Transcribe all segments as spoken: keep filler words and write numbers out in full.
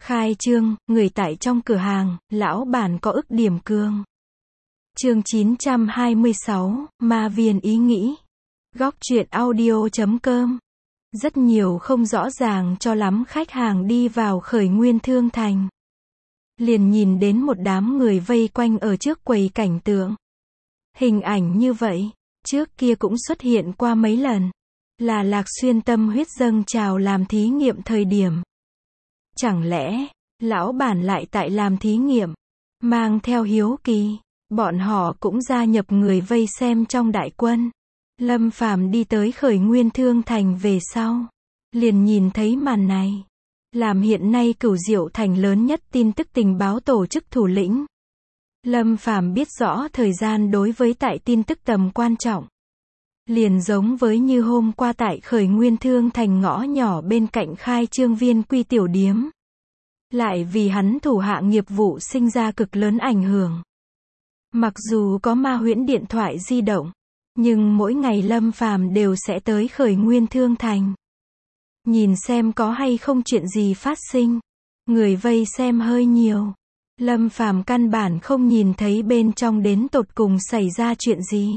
Khai trương, người tại trong cửa hàng, lão bản có ức điểm cương. Chương chín trăm hai mươi sáu, ma viên ý nghĩ. Góc truyện audio chấm com. Rất nhiều không rõ ràng cho lắm khách hàng đi vào Khởi Nguyên Thương Thành. Liền nhìn đến một đám người vây quanh ở trước quầy cảnh tượng. Hình ảnh như vậy, trước kia cũng xuất hiện qua mấy lần. Là Lạc Xuyên tâm huyết dâng trào làm thí nghiệm thời điểm. Chẳng lẽ, lão bản lại tại làm thí nghiệm, mang theo hiếu kỳ, bọn họ cũng gia nhập người vây xem trong đại quân. Lâm Phàm đi tới Khởi Nguyên Thương Thành về sau, liền nhìn thấy màn này. Làm hiện nay Cửu Diệu Thành lớn nhất tin tức tình báo tổ chức thủ lĩnh. Lâm Phàm biết rõ thời gian đối với tại tin tức tầm quan trọng. Liền giống với như hôm qua tại Khởi Nguyên Thương Thành ngõ nhỏ bên cạnh khai trương Viên Quy tiểu điếm. Lại vì hắn thủ hạ nghiệp vụ sinh ra cực lớn ảnh hưởng. Mặc dù có ma huyễn điện thoại di động, nhưng mỗi ngày Lâm Phàm đều sẽ tới Khởi Nguyên Thương Thành. Nhìn xem có hay không chuyện gì phát sinh. Người vây xem hơi nhiều. Lâm Phàm căn bản không nhìn thấy bên trong đến tột cùng xảy ra chuyện gì.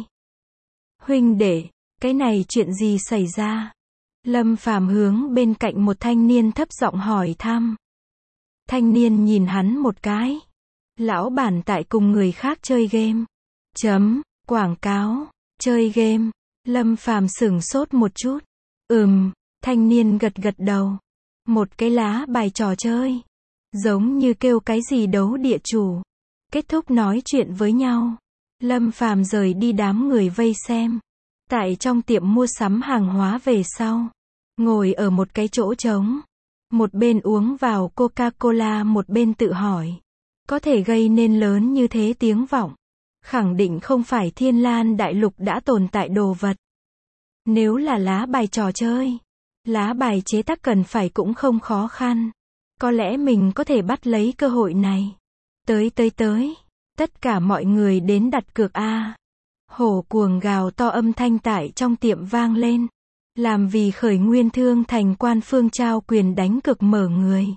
Huynh đệ, cái này chuyện gì xảy ra? Lâm Phàm hướng bên cạnh một thanh niên thấp giọng hỏi thăm. Thanh niên nhìn hắn một cái. Lão bản tại cùng người khác chơi game. Chấm, quảng cáo, chơi game. Lâm Phàm sửng sốt một chút. Ừm, thanh niên gật gật đầu. Một cái lá bài trò chơi. Giống như kêu cái gì đấu địa chủ. Kết thúc nói chuyện với nhau. Lâm Phàm rời đi đám người vây xem. Tại trong tiệm mua sắm hàng hóa về sau. Ngồi ở một cái chỗ trống. Một bên uống vào Coca-Cola một bên tự hỏi. Có thể gây nên lớn như thế tiếng vọng. Khẳng định không phải Thiên Lan Đại Lục đã tồn tại đồ vật. Nếu là lá bài trò chơi. Lá bài chế tác cần phải cũng không khó khăn. Có lẽ mình có thể bắt lấy cơ hội này. Tới tới tới. Tất cả mọi người đến đặt cược a. Hổ cuồng gào to âm thanh tại trong tiệm vang lên. Làm vì Khởi Nguyên Thương Thành quan phương trao quyền đánh cược mở người.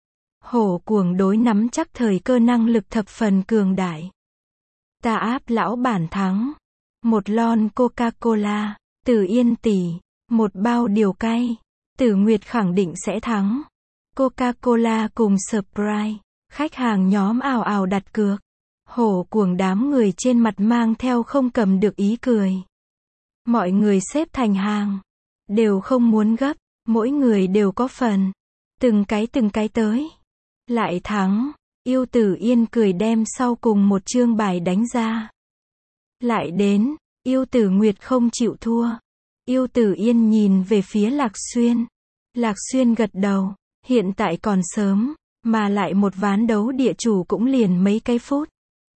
Hổ cuồng đối nắm chắc thời cơ năng lực thập phần cường đại. Ta áp lão bản thắng. Một lon Coca-Cola. Từ Yên tỷ. Một bao điều cay. Tử Nguyệt khẳng định sẽ thắng. Coca-Cola cùng Sprite. Khách hàng nhóm ào ào đặt cược. Hổ cuồng đám người trên mặt mang theo không cầm được ý cười. Mọi người xếp thành hàng. Đều không muốn gấp. Mỗi người đều có phần. Từng cái từng cái tới. Lại thắng. Yêu Tử Yên cười đem sau cùng một chương bài đánh ra. Lại đến. Yêu Tử Nguyệt không chịu thua. Yêu Tử Yên nhìn về phía Lạc Xuyên. Lạc Xuyên gật đầu. Hiện tại còn sớm. Mà lại một ván đấu địa chủ cũng liền mấy cái phút.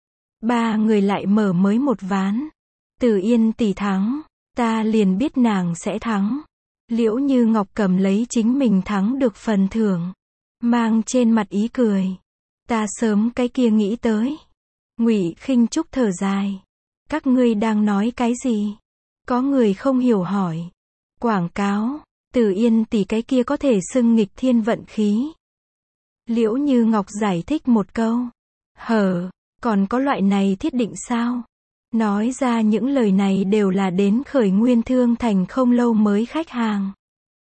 Ba người lại mở mới một ván. Tử Yên tỷ thắng. Ta liền biết nàng sẽ thắng. Liễu Như Ngọc cầm lấy chính mình thắng được phần thưởng. Mang trên mặt ý cười. Ta sớm cái kia nghĩ tới. Ngụy Khinh Trúc thở dài. Các ngươi đang nói cái gì? Có người không hiểu hỏi. Quảng cáo. Tử Yên tỷ cái kia có thể xưng nghịch thiên vận khí. Liễu Như Ngọc giải thích một câu. Hờ, còn có loại này thiết định sao? Nói ra những lời này đều là đến Khởi Nguyên Thương Thành không lâu mới khách hàng.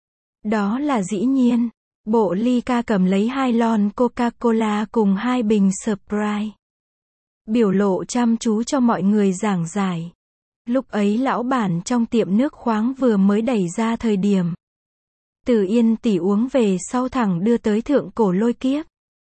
Đó là dĩ nhiên. Bộ ly ca cầm lấy hai lon Coca-Cola cùng hai bình Sprite. Biểu lộ chăm chú cho mọi người giảng giải. Lúc ấy lão bản trong tiệm nước khoáng vừa mới đẩy ra thời điểm. Từ Yên tỷ uống về sau thẳng đưa tới thượng cổ lôi kiếp.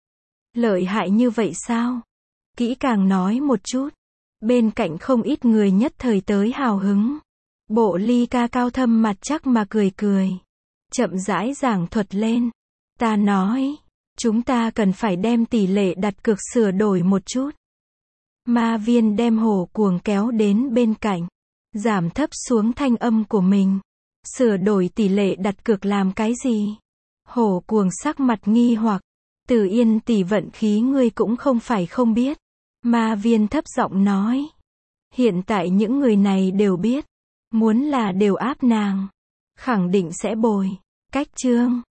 Lợi hại như vậy sao? Kỹ càng nói một chút. Bên cạnh không ít người nhất thời tới hào hứng. Bộ ly ca cao thâm mặt chắc mà cười cười. Chậm rãi giảng thuật lên. Ta nói, chúng ta cần phải đem tỷ lệ đặt cược sửa đổi một chút. Ma viên đem hổ cuồng kéo đến bên cạnh. Giảm thấp xuống thanh âm của mình. Sửa đổi tỷ lệ đặt cược làm cái gì? Hổ cuồng sắc mặt nghi hoặc. Tử Yên tỷ vận khí ngươi cũng không phải không biết. Ma viên thấp giọng nói. Hiện tại những người này đều biết. Muốn là đều áp nàng. Khẳng định sẽ bồi. Cách chương.